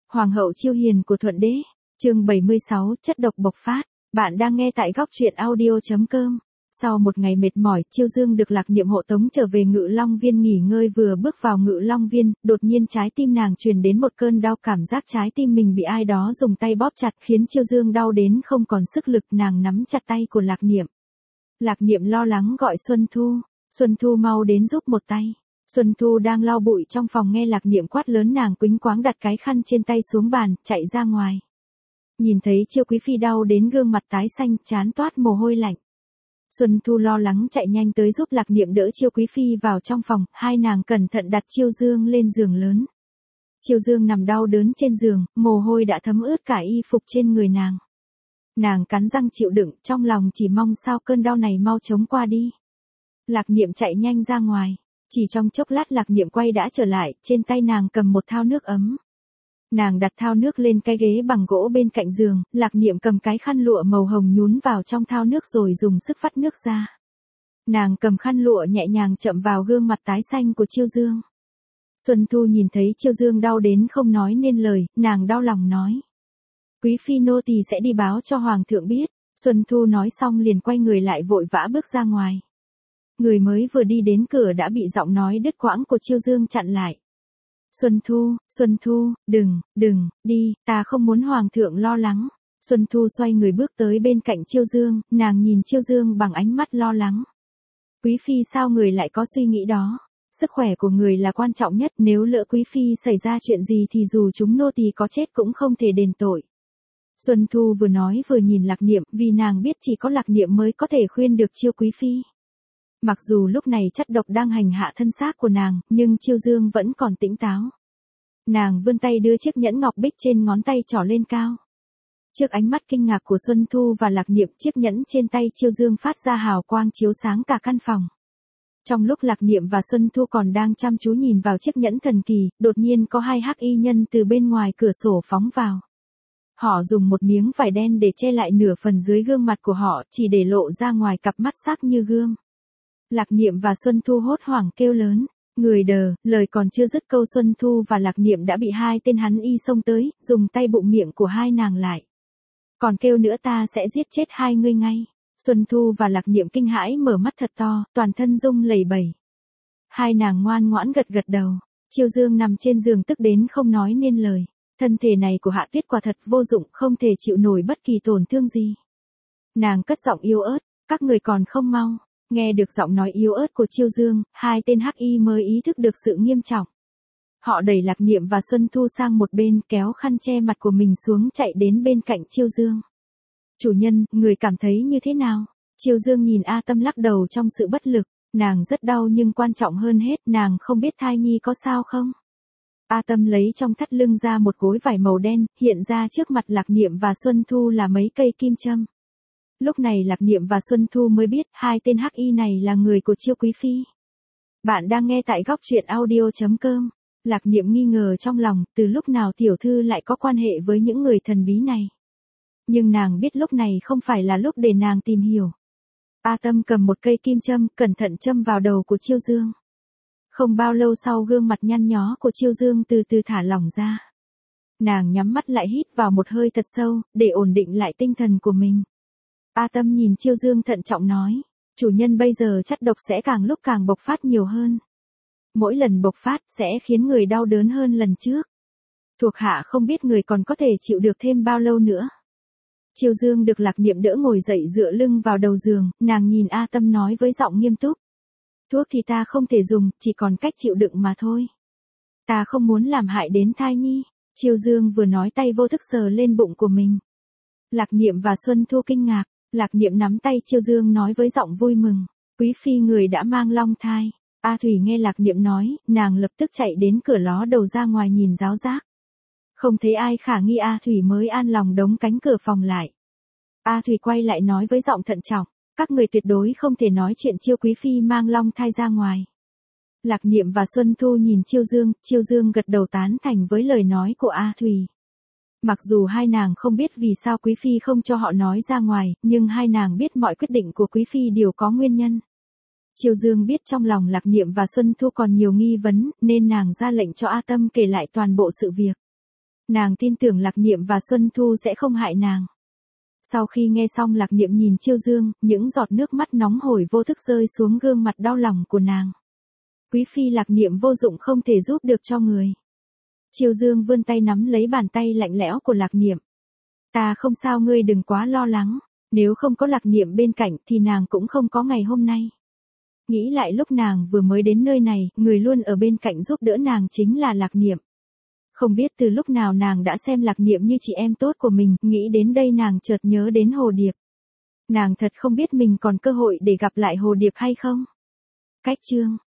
Hoàng hậu Chiêu Hiền của Thuận Đế, chương 76, chất độc bộc phát. Bạn đang nghe tại góc truyện audio.com. Sau một ngày mệt mỏi, Chiêu Dương được Lạc Niệm hộ tống trở về Ngự Long Viên nghỉ ngơi. Vừa bước vào Ngự Long Viên, đột nhiên trái tim nàng truyền đến một cơn đau, cảm giác trái tim mình bị ai đó dùng tay bóp chặt khiến Chiêu Dương đau đến không còn sức lực. Nàng nắm chặt tay của Lạc Niệm. Lạc Niệm lo lắng gọi Xuân Thu, Xuân Thu mau đến giúp một tay. Xuân Thu đang lau bụi trong phòng nghe Lạc Niệm quát lớn, nàng quĩnh quáng đặt cái khăn trên tay xuống bàn, chạy ra ngoài. Nhìn thấy Chiêu Quý Phi đau đến gương mặt tái xanh, trán toát mồ hôi lạnh. Xuân Thu lo lắng chạy nhanh tới giúp Lạc Niệm đỡ Chiêu Quý Phi vào trong phòng, hai nàng cẩn thận đặt Chiêu Dương lên giường lớn. Chiêu Dương nằm đau đớn trên giường, mồ hôi đã thấm ướt cả y phục trên người nàng. Nàng cắn răng chịu đựng, trong lòng chỉ mong sao cơn đau này mau chóng qua đi. Lạc Niệm chạy nhanh ra ngoài. Chỉ trong chốc lát Lạc Niệm quay đã trở lại, trên tay nàng cầm một thao nước ấm. Nàng đặt thao nước lên cái ghế bằng gỗ bên cạnh giường, Lạc Niệm cầm cái khăn lụa màu hồng nhún vào trong thao nước rồi dùng sức vắt nước ra. Nàng cầm khăn lụa nhẹ nhàng chậm vào gương mặt tái xanh của Chiêu Dương. Xuân Thu nhìn thấy Chiêu Dương đau đến không nói nên lời, nàng đau lòng nói. Quý Phi nô tỳ sẽ đi báo cho Hoàng thượng biết. Xuân Thu nói xong liền quay người lại vội vã bước ra ngoài. Người mới vừa đi đến cửa đã bị giọng nói đứt quãng của Chiêu Dương chặn lại. Xuân Thu, đừng, đi, ta không muốn Hoàng thượng lo lắng. Xuân Thu xoay người bước tới bên cạnh Chiêu Dương, nàng nhìn Chiêu Dương bằng ánh mắt lo lắng. Quý Phi sao người lại có suy nghĩ đó? Sức khỏe của người là quan trọng nhất, nếu lỡ Quý Phi xảy ra chuyện gì thì dù chúng nô tỳ có chết cũng không thể đền tội. Xuân Thu vừa nói vừa nhìn Lạc Niệm, vì nàng biết chỉ có Lạc Niệm mới có thể khuyên được Chiêu Quý Phi. Mặc dù lúc này chất độc đang hành hạ thân xác của nàng, nhưng Chiêu Dương vẫn còn tỉnh táo. Nàng vươn tay đưa chiếc nhẫn ngọc bích trên ngón tay trỏ lên cao. Trước ánh mắt kinh ngạc của Xuân Thu và Lạc Niệm, chiếc nhẫn trên tay Chiêu Dương phát ra hào quang chiếu sáng cả căn phòng. Trong lúc Lạc Niệm và Xuân Thu còn đang chăm chú nhìn vào chiếc nhẫn thần kỳ, đột nhiên có hai hắc y nhân từ bên ngoài cửa sổ phóng vào. Họ dùng một miếng vải đen để che lại nửa phần dưới gương mặt của họ, chỉ để lộ ra ngoài cặp mắt sắc như gương. Lạc Niệm và Xuân Thu hốt hoảng kêu lớn, người đờ, lời còn chưa dứt câu Xuân Thu và Lạc Niệm đã bị hai tên hắn y xông tới, dùng tay bụng miệng của hai nàng lại. Còn kêu nữa ta sẽ giết chết hai ngươi ngay. Xuân Thu và Lạc Niệm kinh hãi mở mắt thật to, toàn thân rung lẩy bẩy. Hai nàng ngoan ngoãn gật gật đầu. Chiêu Dương nằm trên giường tức đến không nói nên lời. Thân thể này của Hạ Tuyết quả thật vô dụng, không thể chịu nổi bất kỳ tổn thương gì. Nàng cất giọng yếu ớt, các người còn không mau. Nghe được giọng nói yếu ớt của Chiêu Dương, hai tên hắc y mới ý thức được sự nghiêm trọng. Họ đẩy Lạc Niệm và Xuân Thu sang một bên, kéo khăn che mặt của mình xuống, chạy đến bên cạnh Chiêu Dương. Chủ nhân, người cảm thấy như thế nào? Chiêu Dương nhìn A Tâm lắc đầu trong sự bất lực. Nàng rất đau nhưng quan trọng hơn hết, nàng không biết thai nhi có sao không? A Tâm lấy trong thắt lưng ra một gối vải màu đen, hiện ra trước mặt Lạc Niệm và Xuân Thu là mấy cây kim châm. Lúc này Lạc Niệm và Xuân Thu mới biết hai tên hắc y này là người của Chiêu Quý Phi. Bạn đang nghe tại góc truyện audio.com. Lạc Niệm nghi ngờ trong lòng, từ lúc nào tiểu thư lại có quan hệ với những người thần bí này. Nhưng nàng biết lúc này không phải là lúc để nàng tìm hiểu. A Tâm cầm một cây kim châm, cẩn thận châm vào đầu của Chiêu Dương. Không bao lâu sau gương mặt nhăn nhó của Chiêu Dương từ từ thả lỏng ra. Nàng nhắm mắt lại hít vào một hơi thật sâu, để ổn định lại tinh thần của mình. A Tâm nhìn Chiêu Dương thận trọng nói, chủ nhân bây giờ chất độc sẽ càng lúc càng bộc phát nhiều hơn. Mỗi lần bộc phát sẽ khiến người đau đớn hơn lần trước. Thuộc hạ không biết người còn có thể chịu được thêm bao lâu nữa. Chiêu Dương được Lạc Niệm đỡ ngồi dậy dựa lưng vào đầu giường, nàng nhìn A Tâm nói với giọng nghiêm túc. Thuốc thì ta không thể dùng, chỉ còn cách chịu đựng mà thôi. Ta không muốn làm hại đến thai nhi. Chiêu Dương vừa nói tay vô thức sờ lên bụng của mình. Lạc Niệm và Xuân Thu kinh ngạc. Lạc Niệm nắm tay Chiêu Dương nói với giọng vui mừng. Quý Phi người đã mang long thai. A Thủy nghe Lạc Niệm nói, nàng lập tức chạy đến cửa ló đầu ra ngoài nhìn ráo rác. Không thấy ai khả nghi, A Thủy mới an lòng đóng cánh cửa phòng lại. A Thủy quay lại nói với giọng thận trọng, các người tuyệt đối không thể nói chuyện Chiêu Quý Phi mang long thai ra ngoài. Lạc Niệm và Xuân Thu nhìn Chiêu Dương gật đầu tán thành với lời nói của A Thủy. Mặc dù hai nàng không biết vì sao Quý Phi không cho họ nói ra ngoài, nhưng hai nàng biết mọi quyết định của Quý Phi đều có nguyên nhân. Chiêu Dương biết trong lòng Lạc Niệm và Xuân Thu còn nhiều nghi vấn, nên nàng ra lệnh cho A Tâm kể lại toàn bộ sự việc. Nàng tin tưởng Lạc Niệm và Xuân Thu sẽ không hại nàng. Sau khi nghe xong Lạc Niệm nhìn Chiêu Dương, những giọt nước mắt nóng hổi vô thức rơi xuống gương mặt đau lòng của nàng. Quý phi Lạc Niệm vô dụng không thể giúp được cho người. Chiêu Dương vươn tay nắm lấy bàn tay lạnh lẽo của Lạc Niệm. Ta không sao, ngươi đừng quá lo lắng. Nếu không có Lạc Niệm bên cạnh thì nàng cũng không có ngày hôm nay. Nghĩ lại lúc nàng vừa mới đến nơi này, người luôn ở bên cạnh giúp đỡ nàng chính là Lạc Niệm. Không biết từ lúc nào nàng đã xem Lạc Niệm như chị em tốt của mình, nghĩ đến đây nàng chợt nhớ đến Hồ Điệp. Nàng thật không biết mình còn cơ hội để gặp lại Hồ Điệp hay không. Cách chương